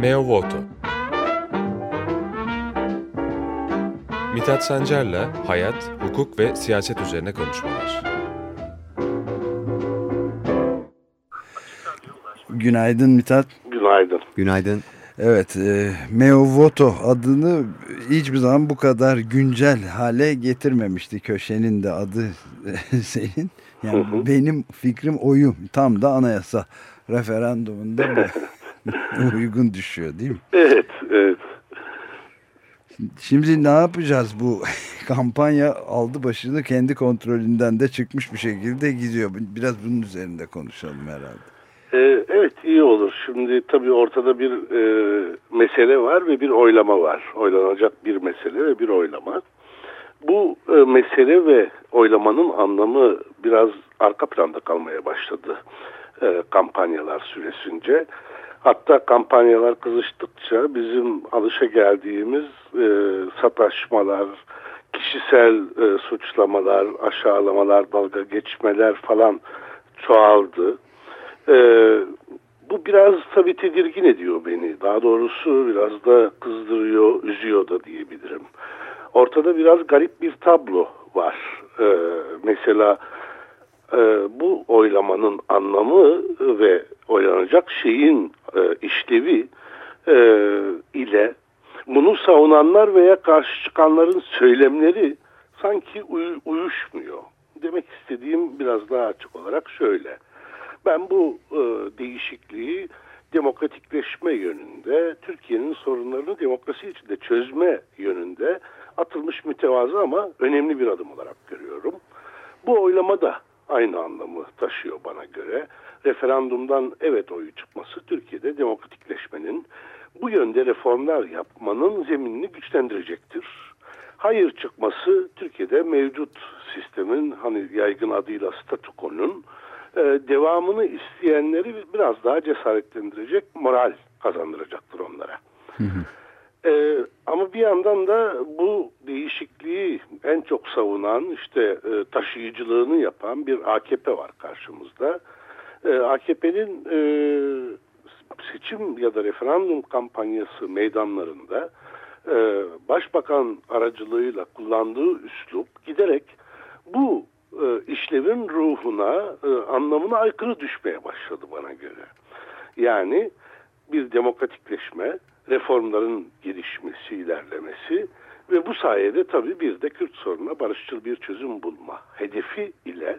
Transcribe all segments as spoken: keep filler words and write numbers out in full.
Meo Voto. Mithat Sancar'la hayat, hukuk ve siyaset üzerine konuşmalar. Günaydın Mithat. Günaydın. Günaydın. Evet, e, Meo Voto adını hiçbir zaman bu kadar güncel hale getirmemişti. Köşenin de adı senin. Yani hı hı. Benim fikrim oyum. Tam da anayasa referandumunda uygun düşüyor değil mi? Evet, evet. Şimdi ne yapacağız? Bu kampanya aldı başını, kendi kontrolünden de çıkmış bir şekilde gidiyor. Biraz bunun üzerinde konuşalım herhalde. Ee, evet, iyi olur. Şimdi tabii ortada bir e, mesele var ve bir oylama var. Oylanacak bir mesele ve bir oylama. Bu e, mesele ve oylamanın anlamı biraz arka planda kalmaya başladı e, kampanyalar süresince. Hatta kampanyalar kızıştıkça bizim alışa geldiğimiz e, sataşmalar, kişisel e, suçlamalar, aşağılamalar, dalga geçmeler falan çoğaldı. E, bu biraz tabii tedirgin ediyor beni. Daha doğrusu biraz da kızdırıyor, üzüyor da diyebilirim. Ortada biraz garip bir tablo var. E, mesela e, bu oylamanın anlamı ve oylanacak şeyin e, işlevi e, ile bunu savunanlar veya karşı çıkanların söylemleri sanki uy- uyuşmuyor. Demek istediğim biraz daha açık olarak şöyle. Ben bu e, değişikliği demokratikleşme yönünde, Türkiye'nin sorunlarını demokrasi içinde çözme yönünde atılmış mütevazı ama önemli bir adım olarak görüyorum. Bu oylama da aynı anlamı taşıyor bana göre. Referandumdan evet oyu çıkması Türkiye'de demokratikleşmenin, bu yönde reformlar yapmanın zeminini güçlendirecektir. Hayır çıkması Türkiye'de mevcut sistemin, hani yaygın adıyla statükonun e, devamını isteyenleri biraz daha cesaretlendirecek, moral kazandıracaktır onlara. Hı hı. Ee, ama bir yandan da bu değişikliği en çok savunan, işte e, taşıyıcılığını yapan bir A K P var karşımızda. E, A K P'nin e, seçim ya da referandum kampanyası meydanlarında e, Başbakan aracılığıyla kullandığı üslup giderek bu e, işlevin ruhuna, e, anlamına aykırı düşmeye başladı bana göre. Yani bir demokratikleşme, reformların gelişmesi, ilerlemesi ve bu sayede tabii bir de Kürt sorununa barışçıl bir çözüm bulma hedefi ile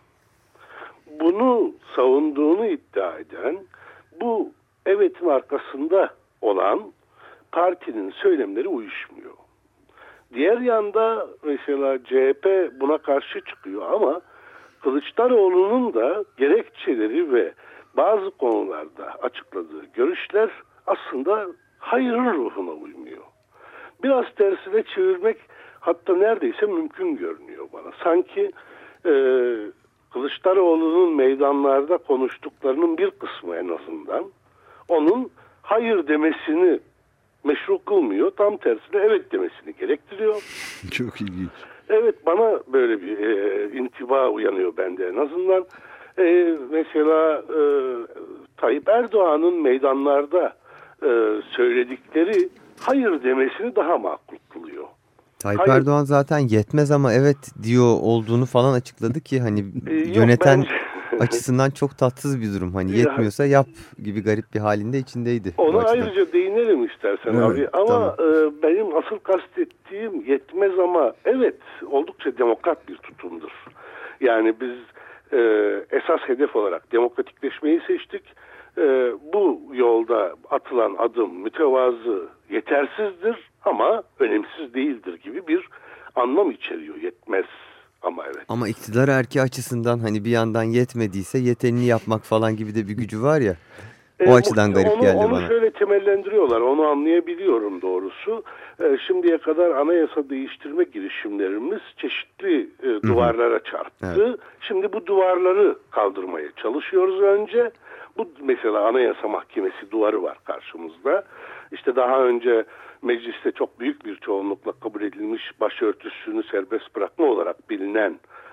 bunu savunduğunu iddia eden, bu evetin arkasında olan partinin söylemleri uyuşmuyor. Diğer yanda mesela C H P buna karşı çıkıyor ama Kılıçdaroğlu'nun da gerekçeleri ve bazı konularda açıkladığı görüşler aslında hayırın ruhuna uymuyor. Biraz tersine çevirmek hatta neredeyse mümkün görünüyor bana. Sanki e, Kılıçdaroğlu'nun meydanlarda konuştuklarının bir kısmı en azından onun hayır demesini meşru kılmıyor. Tam tersine evet demesini gerektiriyor. Çok ilginç. Evet, bana böyle bir e, intiba uyanıyor bende en azından. E, mesela e, Tayyip Erdoğan'ın meydanlarda e, söyledikleri hayır demesini daha makul kılıyor. Tayyip hayır. Erdoğan zaten yetmez ama evet diyor olduğunu falan açıkladı ki hani e, yöneten yok, açısından çok tatsız bir durum. Hani yetmiyorsa yap gibi garip bir halinde içindeydi. Ona ayrıca değinelim istersen evet, abi. Ama tamam. e, benim asıl kastettiğim yetmez ama evet oldukça demokrat bir tutumdur. Yani biz e, esas hedef olarak demokratikleşmeyi seçtik. E, bu yolda atılan adım mütevazı, yetersizdir ama önemsiz değildir gibi bir anlam içeriyor yetmez. Ama evet. Ama iktidar erki açısından hani bir yandan yetmediyse yetenini yapmak falan gibi de bir gücü var ya. O e, açıdan garip onu, geldi onu bana. Onu şöyle temellendiriyorlar. Onu anlayabiliyorum doğrusu. E, şimdiye kadar anayasa değiştirme girişimlerimiz çeşitli e, duvarlara çarptı. Evet. Şimdi bu duvarları kaldırmaya çalışıyoruz önce. Bu mesela Anayasa Mahkemesi duvarı var karşımızda. İşte daha önce mecliste çok büyük bir çoğunlukla kabul edilmiş başörtüsünü serbest bırakma olarak bilinen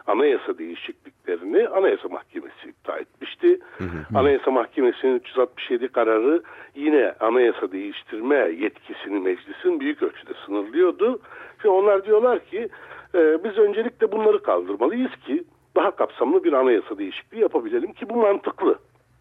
anayasa değişikliklerini Anayasa Mahkemesi iptal etmişti. Hı hı. Anayasa Mahkemesi'nin üç yüz altmış yedi kararı yine anayasa değiştirme yetkisini meclisin büyük ölçüde sınırlıyordu. Şimdi onlar diyorlar ki e, biz öncelikle bunları kaldırmalıyız ki daha kapsamlı bir anayasa değişikliği yapabilelim ki bu mantıklı.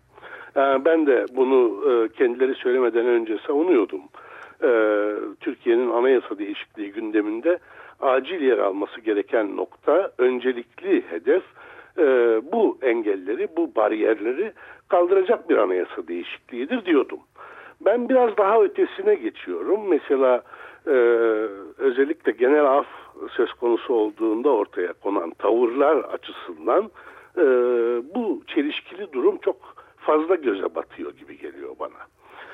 Yani ben de bunu e, kendileri söylemeden önce savunuyordum. E, Türkiye'nin anayasa değişikliği gündeminde acil yer alması gereken nokta, öncelikli hedef e, bu engelleri, bu bariyerleri kaldıracak bir anayasa değişikliğidir diyordum. Ben biraz daha ötesine geçiyorum. Mesela e, özellikle genel af söz konusu olduğunda ortaya konan tavırlar açısından e, bu çelişkili durum çok fazla göze batıyor gibi geliyor bana.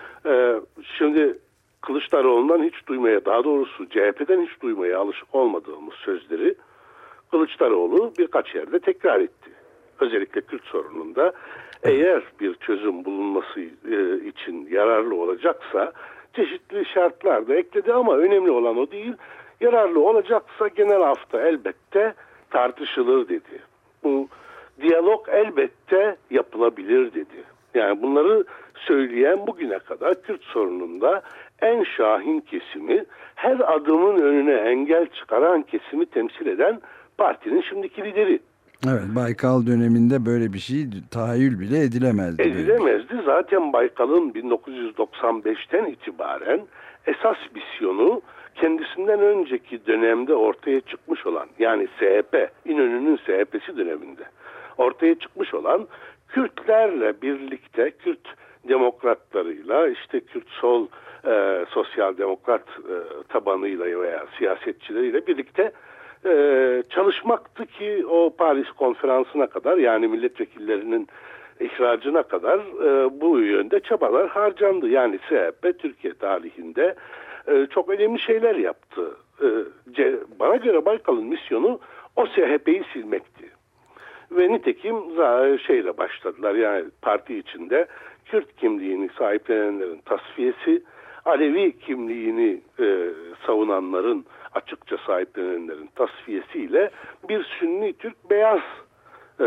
E, şimdi Kılıçdaroğlu'ndan hiç duymaya, daha doğrusu C H P'den hiç duymaya alışık olmadığımız sözleri Kılıçdaroğlu birkaç yerde tekrar etti. Özellikle Kürt sorununda eğer bir çözüm bulunması e, için yararlı olacaksa çeşitli şartlar da ekledi ama önemli olan o değil. Yararlı olacaksa genel afta elbette tartışılır dedi. Bu diyalog elbette yapılabilir dedi. Yani bunları söyleyen bugüne kadar Kürt sorununda en şahin kesimi, her adımın önüne engel çıkaran kesimi temsil eden partinin şimdiki lideri. Evet, Baykal döneminde böyle bir şey tahayyül bile edilemezdi. Edilemezdi. Zaten Baykal'ın bin dokuz yüz doksan beşten itibaren esas misyonu kendisinden önceki dönemde ortaya çıkmış olan, yani S H P, İnönü'nün S H P'si döneminde ortaya çıkmış olan Kürtlerle birlikte, Kürt demokratlarıyla, işte Kürt sol e, sosyal demokrat e, tabanıyla veya siyasetçileriyle birlikte e, çalışmaktı ki o Paris konferansına kadar, yani milletvekillerinin ihracına kadar e, bu yönde çabalar harcandı. Yani S H P Türkiye tarihinde e, çok önemli şeyler yaptı. E, ce, bana göre Baykal'ın misyonu o S H P'yi silmekti. Ve nitekim şeyle başladılar, yani parti içinde Kürt kimliğini sahiplenenlerin tasfiyesi, Alevi kimliğini e, savunanların, açıkça sahiplenenlerin tasfiyesiyle bir Sünni Türk beyaz e,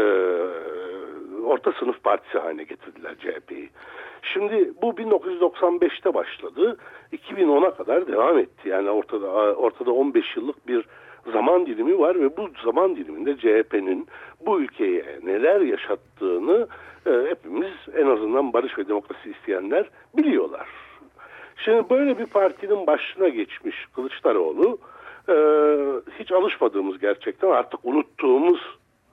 orta sınıf partisi haline getirdiler C H P'yi. Şimdi bu bin dokuz yüz doksan beşte başladı, iki bin ona kadar devam etti. Yani ortada ortada on beş yıllık bir zaman dilimi var ve bu zaman diliminde C H P'nin bu ülkeye neler yaşattığını e, hepimiz, en azından barış ve demokrasi isteyenler, biliyorlar. Şimdi böyle bir partinin başına geçmiş Kılıçdaroğlu e, hiç alışmadığımız, gerçekten artık unuttuğumuz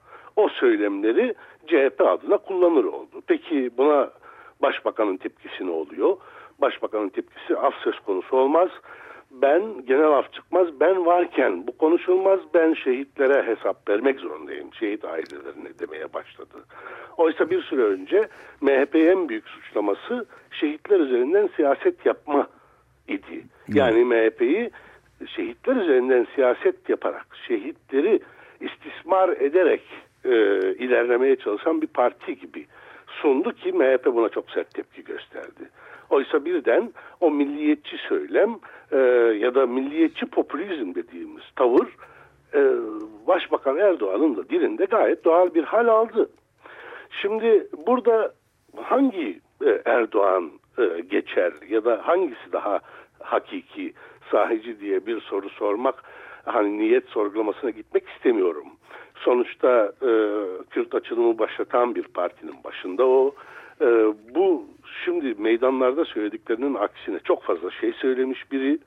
o söylemleri C H P adına kullanır oldu. Peki buna Başbakanın tepkisi ne oluyor? Başbakanın tepkisi af söz konusu olmaz. Ben genel af çıkmaz, ben varken bu konuşulmaz, ben şehitlere hesap vermek zorundayım, şehit ailelerine demeye başladı. Oysa bir süre önce M H P'nin en büyük suçlaması şehitler üzerinden siyaset yapma idi. Yani M H P'yi şehitler üzerinden siyaset yaparak, şehitleri istismar ederek e, ilerlemeye çalışan bir parti gibi sundu ki M H P buna çok sert tepki gösterdi. Oysa birden o milliyetçi söylem e, ya da milliyetçi popülizm dediğimiz tavır e, Başbakan Erdoğan'ın da dilinde gayet doğal bir hal aldı. Şimdi burada hangi e, Erdoğan e, geçer ya da hangisi daha hakiki, sahici diye bir soru sormak, hani niyet sorgulamasına gitmek istemiyorum. Sonuçta e, Kürt açılımı başlatan bir partinin başında o. E, bu şimdi meydanlarda söylediklerinin aksine çok fazla şey söylemiş biri.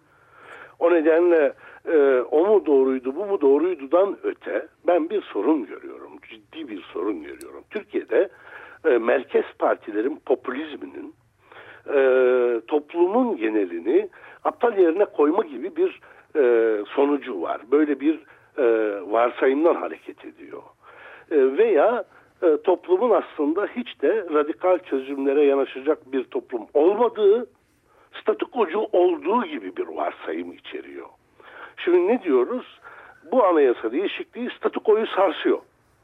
O nedenle e, o mu doğruydu, bu mu doğruydudan öte ben bir sorun görüyorum. Ciddi bir sorun görüyorum. Türkiye'de e, merkez partilerin popülizminin e, toplumun genelini aptal yerine koyma gibi bir e, sonucu var. Böyle bir e, varsayımdan hareket ediyor. E, veya e, toplumun aslında hiç de radikal çözümlere yanaşacak bir toplum olmadığı, statükocu olduğu gibi bir varsayım içeriyor. Şimdi ne diyoruz? Bu anayasa değişikliği statükoyu sarsıyor.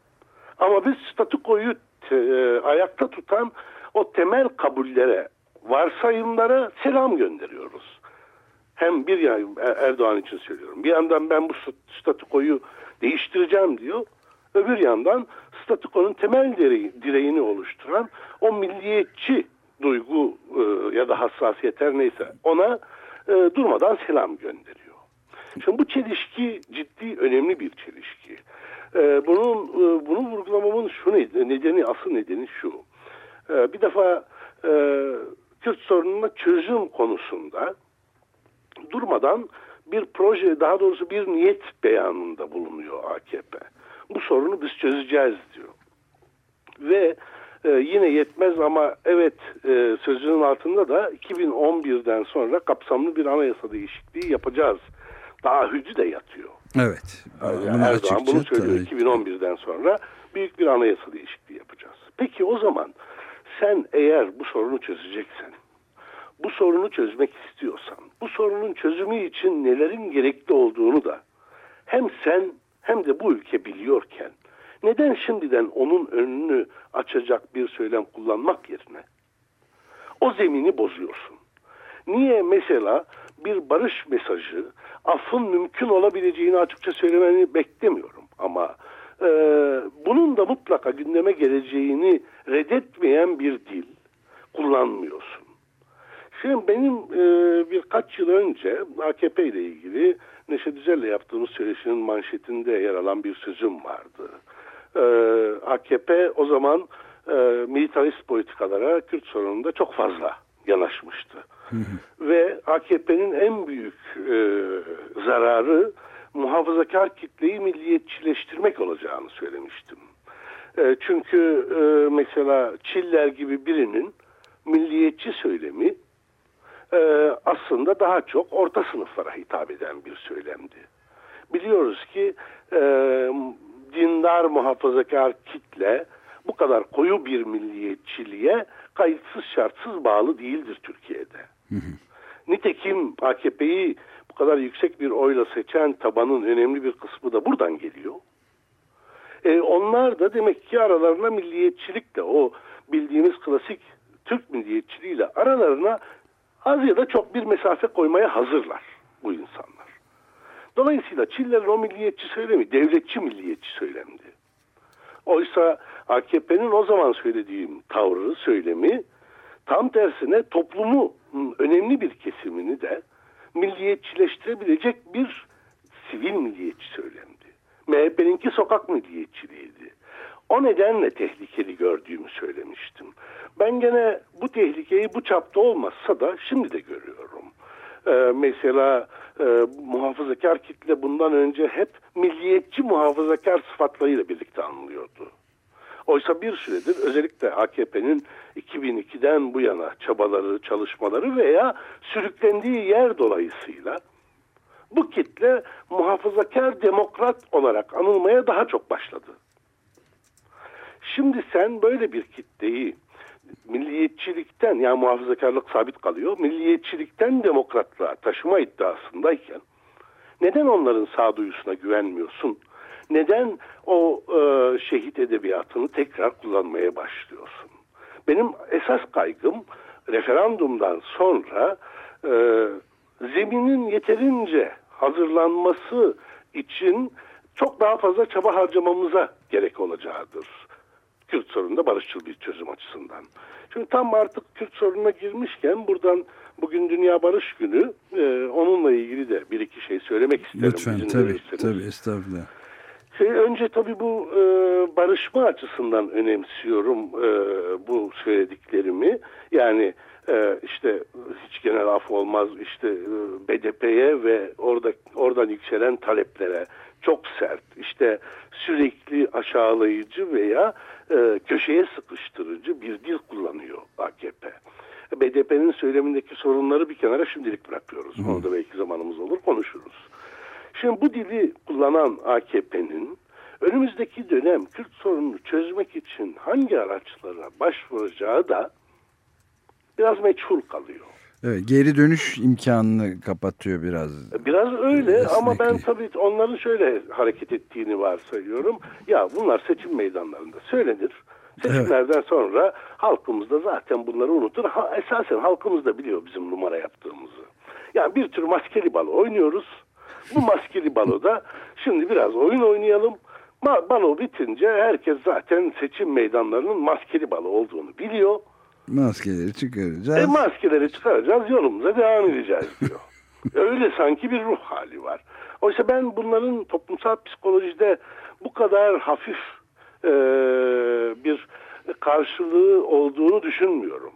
Ama biz statükoyu e, ayakta tutan o temel kabullere, varsayımlara selam gönderiyoruz. Hem bir yani Erdoğan için söylüyorum. Bir yandan ben bu statükoyu değiştireceğim diyor. öbür yandan statükonun temel direğini oluşturan o milliyetçi duygu e, ya da hassasiyet her neyse ona e, durmadan selam gönderiyor. Şimdi bu çelişki ciddi, önemli bir çelişki. E, bunun e, bunu vurgulamamın şu nedeni, asıl nedeni şu. E, bir defa e, Kürt sorununa çözüm konusunda durmadan bir proje, daha doğrusu bir niyet beyanında bulunuyor A K P. Bu sorunu biz çözeceğiz diyor. Ve e, yine yetmez ama evet e, sözünün altında da iki bin on birden sonra kapsamlı bir anayasa değişikliği yapacağız taahhüdü de yatıyor. Evet. Yani Erdoğan bunu söylüyor. iki bin on birden sonra büyük bir anayasa değişikliği yapacağız. Peki o zaman sen eğer bu sorunu çözeceksen, bu sorunu çözmek istiyorsan, bu sorunun çözümü için nelerin gerekli olduğunu da hem sen hem de bu ülke biliyorken neden şimdiden onun önünü açacak bir söylem kullanmak yerine o zemini bozuyorsun? Niye mesela bir barış mesajı, affın mümkün olabileceğini açıkça söylemeni beklemiyorum ama e, bunun da mutlaka gündeme geleceğini reddetmeyen bir dil kullanmıyorsun. Şimdi benim e, birkaç yıl önce A K P ile ilgili Neşet Düzel'le yaptığımız söyleşinin manşetinde yer alan bir sözüm vardı. E, A K P o zaman e, militarist politikalara Kürt sorununda çok fazla yanaşmıştı. Hı hı. Ve A K P'nin en büyük e, zararı muhafazakar kitleyi milliyetçileştirmek olacağını söylemiştim. E, çünkü e, mesela Çiller gibi birinin milliyetçi söylemi e, aslında daha çok orta sınıflara hitap eden bir söylemdi. Biliyoruz ki e, dindar muhafazakar kitle bu kadar koyu bir milliyetçiliğe kayıtsız şartsız bağlı değildir Türkiye'de. Hı hı. Nitekim A K P'yi bu kadar yüksek bir oyla seçen tabanın önemli bir kısmı da buradan geliyor. E, onlar da demek ki aralarına milliyetçilikle, o bildiğimiz klasik Türk milliyetçiliğiyle aralarına az ya da çok bir mesafe koymaya hazırlar bu insanlar. Dolayısıyla Çiller'in o milliyetçi söylemi devletçi milliyetçi söylemdi. Oysa A K P'nin o zaman söylediğim tavrı, söylemi tam tersine toplumu önemli bir kesimini de milliyetçileştirebilecek bir sivil milliyetçi söylemdi. M H P'ninki sokak milliyetçiliğiydi. O nedenle tehlikeli gördüğümü söylemiştim. Ben gene bu tehlikeyi bu çapta olmazsa da şimdi de görüyorum. Ee, mesela e, muhafazakar kitle bundan önce hep milliyetçi muhafazakar sıfatlarıyla birlikte anılıyordu. Oysa bir süredir özellikle A K P'nin iki bin ikiden bu yana çabaları, çalışmaları veya sürüklendiği yer dolayısıyla bu kitle muhafazakar demokrat olarak anılmaya daha çok başladı. Şimdi sen böyle bir kitleyi milliyetçilikten, yani muhafazakarlık sabit kalıyor, milliyetçilikten demokratlığa taşıma iddiasındayken neden onların sağduyusuna güvenmiyorsun? Neden o e, şehit edebiyatını tekrar kullanmaya başlıyorsun? Benim esas kaygım referandumdan sonra e, zeminin yeterince hazırlanması için çok daha fazla çaba harcamamıza gerek olacağıdır. Kürt sorununda barışçıl bir çözüm açısından. Çünkü tam artık Kürt sorununa girmişken buradan bugün Dünya Barış Günü, e, onunla ilgili de bir iki şey söylemek isterim. Lütfen, tabii, tabii, estağfurullah. Şey, önce tabii bu e, barışma açısından önemsiyorum e, bu söylediklerimi. Yani e, işte hiç genel af olmaz, işte e, B D P'ye ve orada oradan yükselen taleplere çok sert, işte sürekli aşağılayıcı veya e, köşeye sıkıştırıcı bir dil kullanıyor A K P. B D P'nin söylemindeki sorunları bir kenara şimdilik bırakıyoruz. Hmm. Onu da belki zamanımız olur, konuşuruz. Şimdi bu dili kullanan A K P'nin önümüzdeki dönem Kürt sorununu çözmek için hangi araçlara başvuracağı da biraz meçhul kalıyor. Evet, geri dönüş imkanını kapatıyor biraz. Biraz öyle Esnekli. Ama ben tabii onların şöyle hareket ettiğini varsayıyorum. Ya bunlar seçim meydanlarında söylenir. Seçimlerden evet. sonra halkımız da zaten bunları unutur. Ha, esasen halkımız da biliyor bizim numara yaptığımızı. Yani bir tür maskeli balo oynuyoruz. Bu maskeli baloda şimdi biraz oyun oynayalım. balo bitince herkes zaten seçim meydanlarının maskeli balo olduğunu biliyor. Maskeleri çıkaracağız. E maskeleri çıkaracağız, yolumuza devam edeceğiz diyor. Öyle sanki bir ruh hali var. Oysa ben bunların toplumsal psikolojide bu kadar hafif e, bir karşılığı olduğunu düşünmüyorum.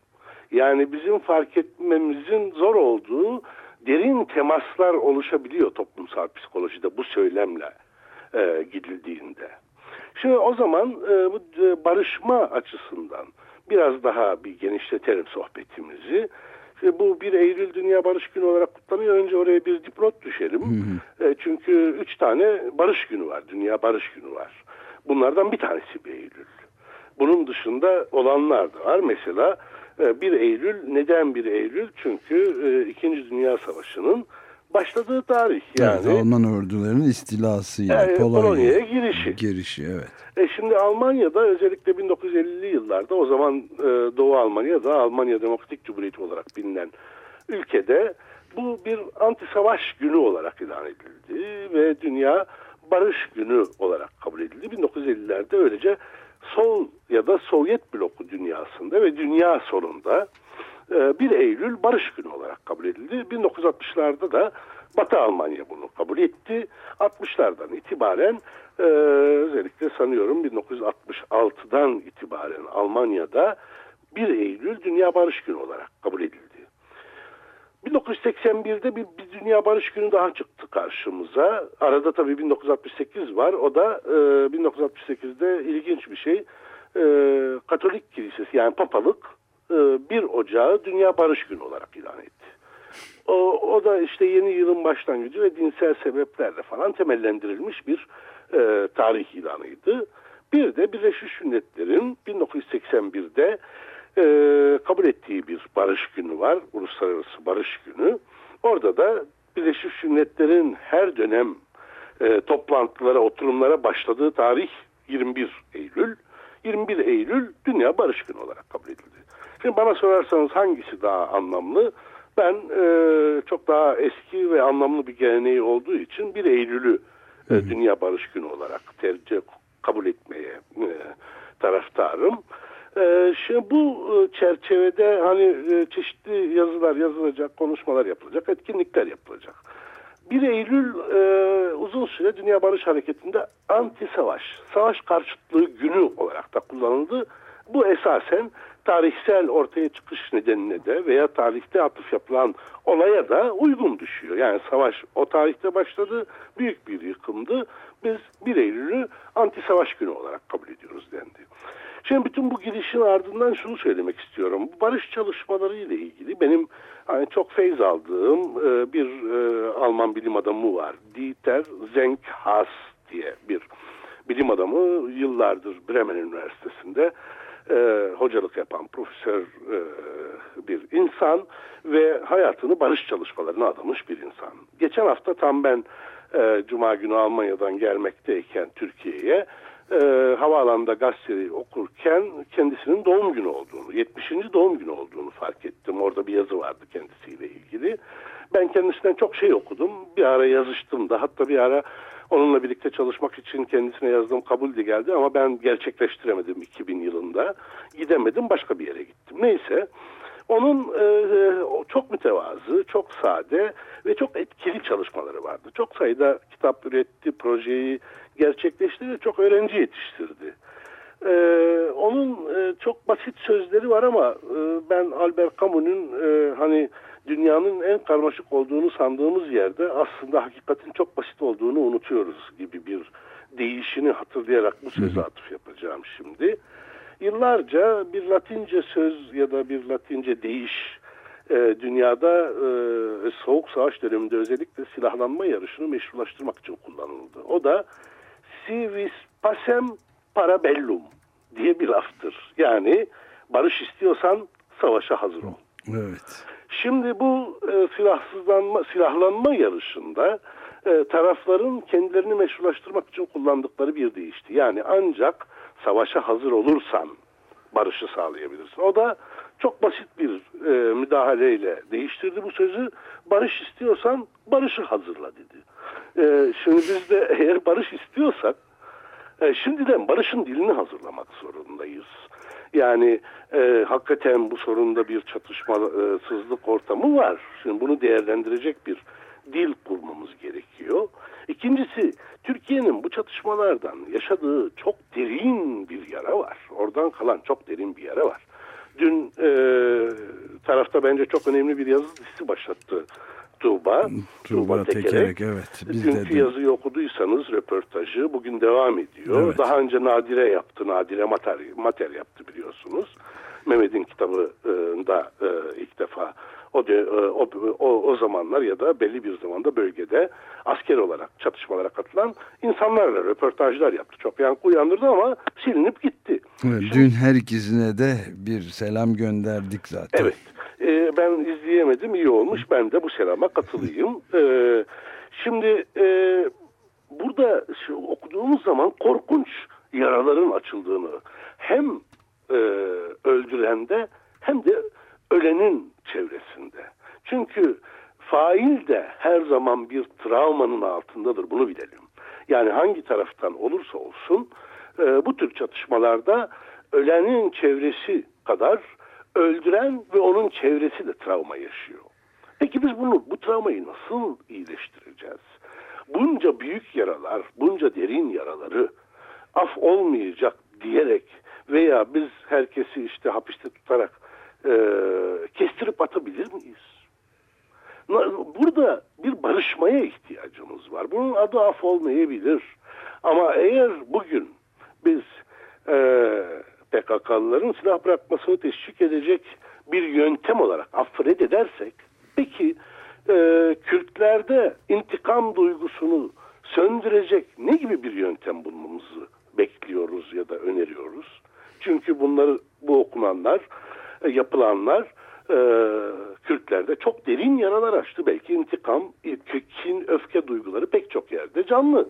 Yani bizim fark etmemizin zor olduğu derin temaslar oluşabiliyor toplumsal psikolojide bu söylemle e, gidildiğinde. Şimdi o zaman e, bu e, barışma açısından biraz daha bir genişletelim sohbetimizi. İşte bu bir Eylül Dünya Barış Günü olarak kutlanıyor. Önce oraya bir dipnot düşelim. Hı hı. E, çünkü üç tane barış günü var. Dünya Barış Günü var. Bunlardan bir tanesi bir Eylül. Bunun dışında olanlar da var. Mesela e, bir Eylül. Neden bir Eylül? Çünkü e, İkinci Dünya Savaşı'nın başladığı tarih. Yani evet, Alman ordularının istilasıyla yani Polonya'ya Polonya'ya girişi. girişi evet. E şimdi Almanya'da özellikle bin dokuz yüz ellili yıllarda o zaman e, Doğu Almanya'da Almanya Demokratik Cumhuriyeti olarak bilinen ülkede bu bir anti-savaş günü olarak ilan edildi ve Dünya Barış Günü olarak kabul edildi. bin dokuz yüz ellilerde öylece Sol ya da Sovyet bloku dünyasında ve dünya sonunda e, bir Eylül Barış Günü olarak kabul edildi. bin dokuz yüz altmışlarda da Batı Almanya bunu kabul etti. altmışlardan itibaren e, özellikle sanıyorum bin dokuz yüz altmış altıdan itibaren Almanya'da bir Eylül Dünya Barış Günü olarak kabul edildi. bin dokuz yüz seksen birde bir, bir Dünya Barış Günü daha çıktı karşımıza. Arada tabii bin dokuz yüz altmış sekiz var. O da e, bin dokuz yüz altmış sekizde ilginç bir şey. E, Katolik Kilisesi yani Papalık e, bir Ocağı Dünya Barış Günü olarak ilan etti. O, o da işte yeni yılın başlangıcı ve dinsel sebeplerle falan temellendirilmiş bir e, tarih ilanıydı. Bir de Birleşmiş Milletler'in bin dokuz yüz seksen birde e, kabul ettiği bir barış günü var. Uluslararası Barış Günü. Orada da Birleşmiş Milletler'in her dönem e, toplantılara, oturumlara başladığı tarih yirmi bir Eylül. yirmi bir Eylül Dünya Barış Günü olarak kabul edildi. Şimdi bana sorarsanız hangisi daha anlamlı? Ben e, çok daha eski ve anlamlı bir geleneği olduğu için bir Eylül'ü e, Dünya Barış Günü olarak tercih kabul etmeye e, taraftarım. E, şimdi bu e, çerçevede hani e, çeşitli yazılar yazılacak, konuşmalar yapılacak, etkinlikler yapılacak. bir Eylül e, uzun süre Dünya Barış Hareketi'nde anti-savaş, savaş karşıtlığı günü olarak da kullanıldı. Bu esasen tarihsel ortaya çıkış nedenine de veya tarihte atıf yapılan olaya da uygun düşüyor. Yani savaş o tarihte başladı, büyük bir yıkımdı. Biz bir Eylül'ü anti-savaş günü olarak kabul ediyoruz dendi. Şimdi bütün bu girişin ardından şunu söylemek istiyorum. Bu barış çalışmaları ile ilgili benim hani çok feyz aldığım e, bir e, Alman bilim adamı var. Dieter Zenghaas diye bir bilim adamı, yıllardır Bremen Üniversitesi'nde e, hocalık yapan profesör e, bir insan ve hayatını barış çalışmalarına adamış bir insan. Geçen hafta tam ben e, Cuma günü Almanya'dan gelmekteyken Türkiye'ye e, havaalanında gazeteyi okurken kendisinin doğum günü olduğunu, yetmişinci doğum günü olduğunu fark ettim. Orada bir yazı vardı kendisiyle ilgili. Ben kendisinden çok şey okudum. Bir ara yazıştım da, hatta bir ara onunla birlikte çalışmak için kendisine yazdığım kabul de geldi ama ben gerçekleştiremedim iki bin yılında. Gidemedim, başka bir yere gittim. Neyse, onun e, çok mütevazı, çok sade ve çok etkili çalışmaları vardı. Çok sayıda kitap üretti, projeyi gerçekleştirdi ve çok öğrenci yetiştirdi. Ee, onun e, çok basit sözleri var ama e, ben Albert Camus'un e, hani dünyanın en karmaşık olduğunu sandığımız yerde aslında hakikatin çok basit olduğunu unutuyoruz gibi bir deyişini hatırlayarak bu söze atıf yapacağım şimdi. Yıllarca bir Latince söz ya da bir Latince deyiş e, dünyada e, Soğuk Savaş döneminde özellikle silahlanma yarışını meşrulaştırmak için kullanıldı. O da si vis pacem para bellum diye bir laftır. Yani barış istiyorsan savaşa hazır ol. Evet. Şimdi bu e, silahsızlanma, silahlanma yarışında e, tarafların kendilerini meşrulaştırmak için kullandıkları bir deyişti. Yani ancak savaşa hazır olursan barışı sağlayabilirsin. O da çok basit bir e, müdahaleyle değiştirdi bu sözü. Barış istiyorsan barışı hazırla dedi. E, şimdi biz de eğer barış istiyorsak E, şimdiden barışın dilini hazırlamak zorundayız. Yani e, hakikaten bu sorunda bir çatışmasızlık ortamı var. Şimdi bunu değerlendirecek bir dil kurmamız gerekiyor. İkincisi, Türkiye'nin bu çatışmalardan yaşadığı çok derin bir yara var. Oradan kalan çok derin bir yara var. Dün e, tarafta bence çok önemli bir yazı dizisi başlattı Tuğba. Tuğba, Tuğba Tekerek, Tekerek, evet. Biz dünkü de yazıyı okuduysanız röportajı bugün devam ediyor. Evet. Daha önce Nadire yaptı. Nadire Mater, Mater yaptı biliyorsunuz. Mehmet'in kitabında e, ilk defa o, de, o, o, o zamanlar ya da belli bir zamanda bölgede asker olarak çatışmalara katılan insanlarla röportajlar yaptı. Çok yankı uyandırdı ama silinip gitti. Evet, Şimdi, dün her ikisine de bir selam gönderdik zaten. evet. E, ben izleyemedim. İyi olmuş. Ben de bu selama katılayım. E, şimdi e, burada şu, okuduğumuz zaman korkunç yaraların açıldığını hem e, öldürende hem de ölenin çevresinde. Çünkü fail de her zaman bir travmanın altındadır. Bunu bilelim. Yani hangi taraftan olursa olsun e, bu tür çatışmalarda ölenin çevresi kadar öldüren ve onun çevresi de travma yaşıyor. Peki biz bunu, bu travmayı nasıl iyileştireceğiz? Bunca büyük yaralar, bunca derin yaraları af olmayacak diyerek veya biz herkesi işte hapiste tutarak e, kestirip atabilir miyiz? Burada bir barışmaya ihtiyacımız var. Bunun adı af olmayabilir. Ama eğer bugün biz e, P K K'lıların silah bırakmasını teşvik edecek bir yöntem olarak affı reddedersek, peki e, Kürtlerde intikam duygusunu söndürecek ne gibi bir yöntem bulmamızı bekliyoruz ya da öneriyoruz? Çünkü bunları, bu okunanlar, e, yapılanlar e, Kürtlerde çok derin yaralar açtı. Belki intikam, kin, öfke duyguları pek çok yerde canlı.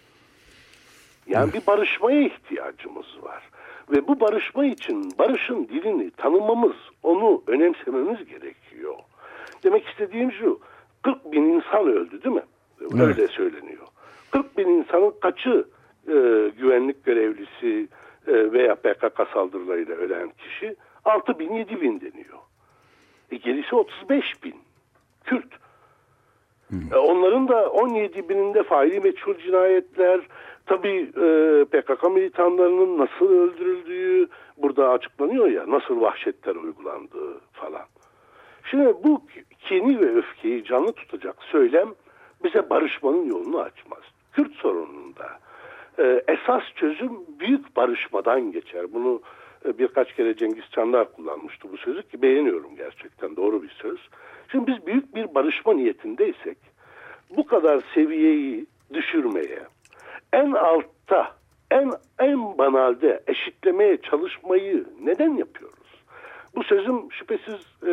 Yani bir barışmaya ihtiyacımız var. Ve bu barışma için barışın dilini tanımamız, onu önemsememiz gerekiyor. Demek istediğim şu, kırk bin insan öldü değil mi? Evet. Öyle söyleniyor. kırk bin insanın kaçı e, güvenlik görevlisi e, veya P K K saldırılarıyla ölen kişi? altı bin yedi bin deniyor. E, gerisi otuz beş bin Kürt. E, onların da on yedi bininde faili meçhul cinayetler, tabii e, P K K militanlarının nasıl öldürüldüğü burada açıklanıyor ya, nasıl vahşetler uygulandığı falan. Şimdi bu kini ve öfkeyi canlı tutacak söylem bize barışmanın yolunu açmaz. Kürt sorununda e, esas çözüm büyük barışmadan geçer. Bunu e, birkaç kere Cengiz Çandar kullanmıştı bu sözü ki beğeniyorum gerçekten, doğru bir söz. Şimdi biz büyük bir barışma niyetindeysek bu kadar seviyeyi düşürmeye, en altta, en en banalde eşitlemeye çalışmayı neden yapıyoruz? Bu sözüm şüphesiz e,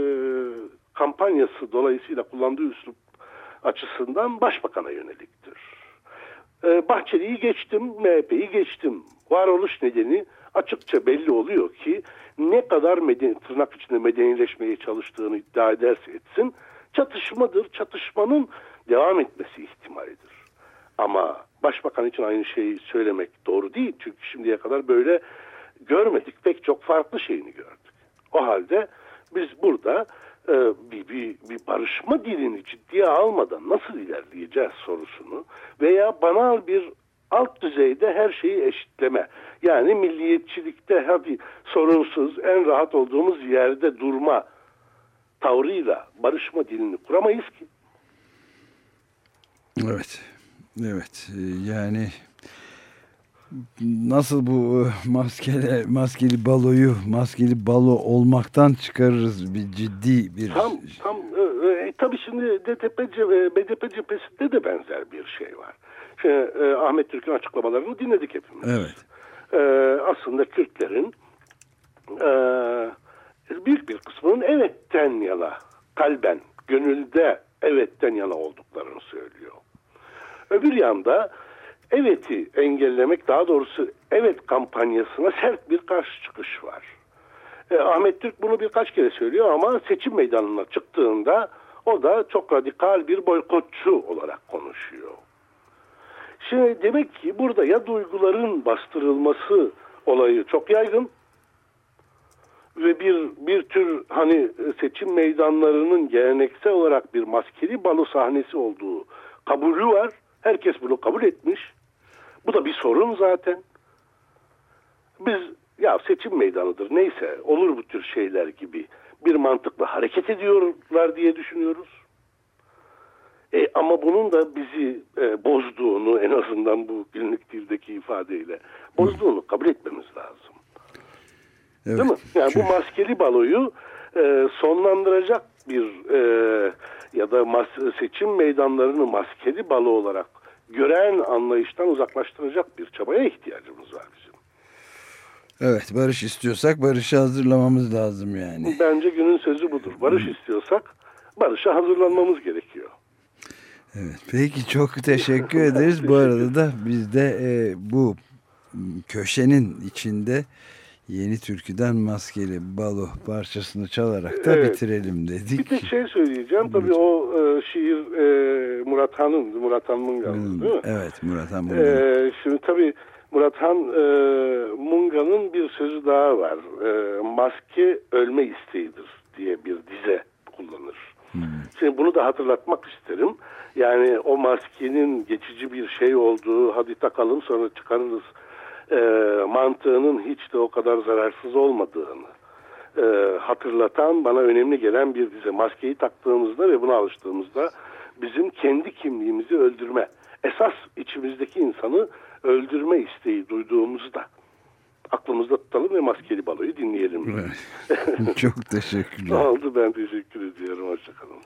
kampanyası dolayısıyla kullandığı üslup açısından başbakana yöneliktir. E, Bahçeli'yi geçtim, M H P'yi geçtim. Varoluş nedeni açıkça belli oluyor ki ne kadar medeni, tırnak içinde medenileşmeye çalıştığını iddia ederse etsin, çatışmadır. Çatışmanın devam etmesi ihtimalidir. Ama başbakan için aynı şeyi söylemek doğru değil. Çünkü şimdiye kadar böyle görmedik. Pek çok farklı şeyini gördük. O halde biz burada e, bir, bir, bir barışma dilini ciddiye almadan nasıl ilerleyeceğiz sorusunu veya banal bir alt düzeyde her şeyi eşitleme, yani milliyetçilikte hadi sorunsuz en rahat olduğumuz yerde durma tavrıyla barışma dilini kuramayız ki. Evet. Evet. Yani nasıl bu maskeli maskeli baloyu maskeli balo olmaktan çıkarırız bir ciddi bir tam tam e, tabii şimdi D T P B D P cephesinde de benzer bir şey var. Şimdi, e, Ahmet Türk'ün açıklamalarını dinledik hepimiz. Evet. E, aslında Kürtlerin e, büyük bir kısmının evetten yana, kalben, gönülde evetten yana olduklarını söylüyor. Öbür yanda evet'i engellemek, daha doğrusu evet kampanyasına sert bir karşı çıkış var. E, Ahmet Türk bunu birkaç kere söylüyor ama seçim meydanına çıktığında o da çok radikal bir boykotçu olarak konuşuyor. Şimdi demek ki burada ya duyguların bastırılması olayı çok yaygın ve bir bir tür hani seçim meydanlarının geleneksel olarak bir maskeli balo sahnesi olduğu kabulü var. Herkes bunu kabul etmiş. Bu da bir sorun zaten. Biz ya seçim meydanıdır neyse olur bu tür şeyler gibi bir mantıkla hareket ediyorlar diye düşünüyoruz. E, ama bunun da bizi e, bozduğunu, en azından bu günlük dildeki ifadeyle bozduğunu kabul etmemiz lazım. Evet. Değil mi? Yani bu maskeli baloyu e, sonlandıracak bir e, ya da mas- seçim meydanlarını maskeli balo olarak gören anlayıştan uzaklaştıracak bir çabaya ihtiyacımız var bizim. Evet, barış istiyorsak barışı hazırlamamız lazım yani. Bence günün sözü budur. Barış hmm. istiyorsak barışa hazırlanmamız gerekiyor. Evet, peki çok teşekkür ederiz. Teşekkür Bu arada da biz de e, bu köşenin içinde Yeni Türkü'den Maskeli Balo parçasını çalarak da evet. bitirelim dedik. Bir tek şey söyleyeceğim. Tabii o e, şiir e, Murat Han'ın, Murat Han Munga'nın değil mi? Evet, Murat Han Munga'nın. E, şimdi tabii Murat Han e, Munga'nın bir sözü daha var. E, maske ölme isteğidir diye bir dize kullanır. Hmm. Şimdi bunu da hatırlatmak isterim. Yani o maskenin geçici bir şey olduğu, hadi takalım sonra çıkarırız e, mantığının hiç de o kadar zararsız olmadığını e, hatırlatan, bana önemli gelen bir dize. Maskeyi taktığımızda ve buna alıştığımızda bizim kendi kimliğimizi öldürme, esas içimizdeki insanı öldürme isteği duyduğumuzda aklımızda tutalım ve maskeli baloyu dinleyelim. Evet. Çok teşekkürler. Oldu, ben teşekkür ediyorum. Hoşçakalın.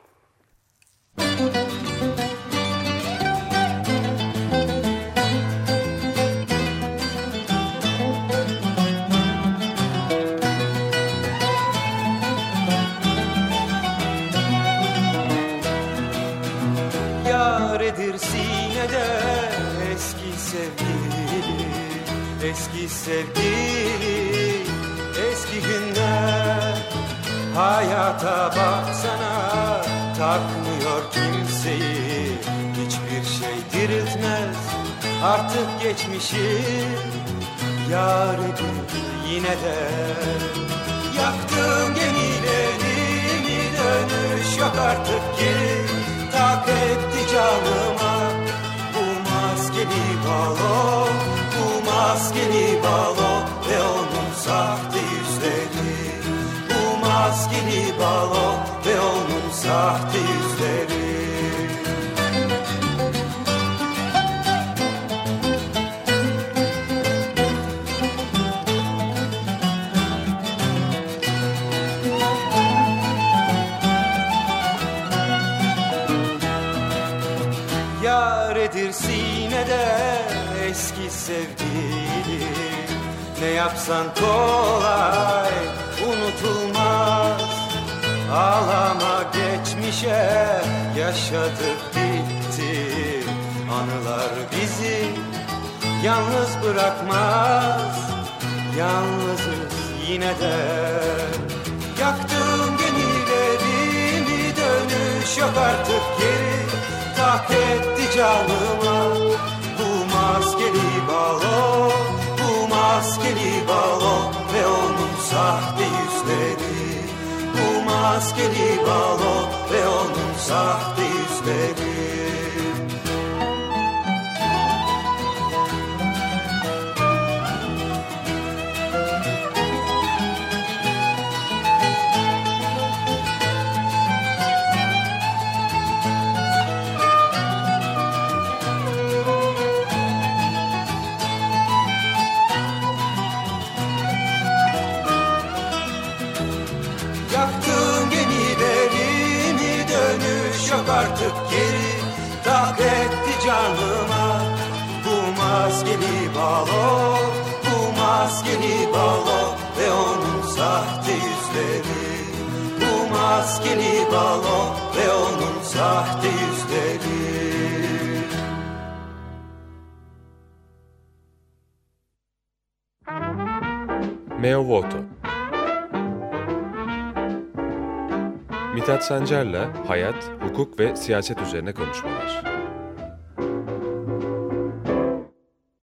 Yaredir sinede eski sevgili, eski sevgili, eski günler. Hayata baksana, takmıyor kimseyi, hiçbir şey diriltmez artık geçmişi. Yaredir yine de yaktığım gemilerimi, dönüş yok artık geri. Tak etti canıma bu maskeli balo, bu maskeli balo ve onun sahte yüzleri. Bu maskeli balo ve onun sahte yüzleri. Yaredir sinede eski sevgili, ne yapsan kolay unutulmaz. Ağlama geçmişe, yaşadık bitti. Anılar bizi yalnız bırakmaz. Yalnızız yine de. Yaktığım gemilerimi, dönüş yok artık geri. Tak etti canıma bu maskeli balo, bu maskeli balo ve onun sahte yüzleri. Bu maskeli balo ve onun sahte yüzleri. Artık geri tak etti canıma bu maskeli balo, bu maskeli balo ve onun sahte yüzleri. Bu maskeli balo ve onun sahte yüzleri. Meo Voto. Mithat Sancar'la hayat, hukuk ve siyaset üzerine konuşmalar.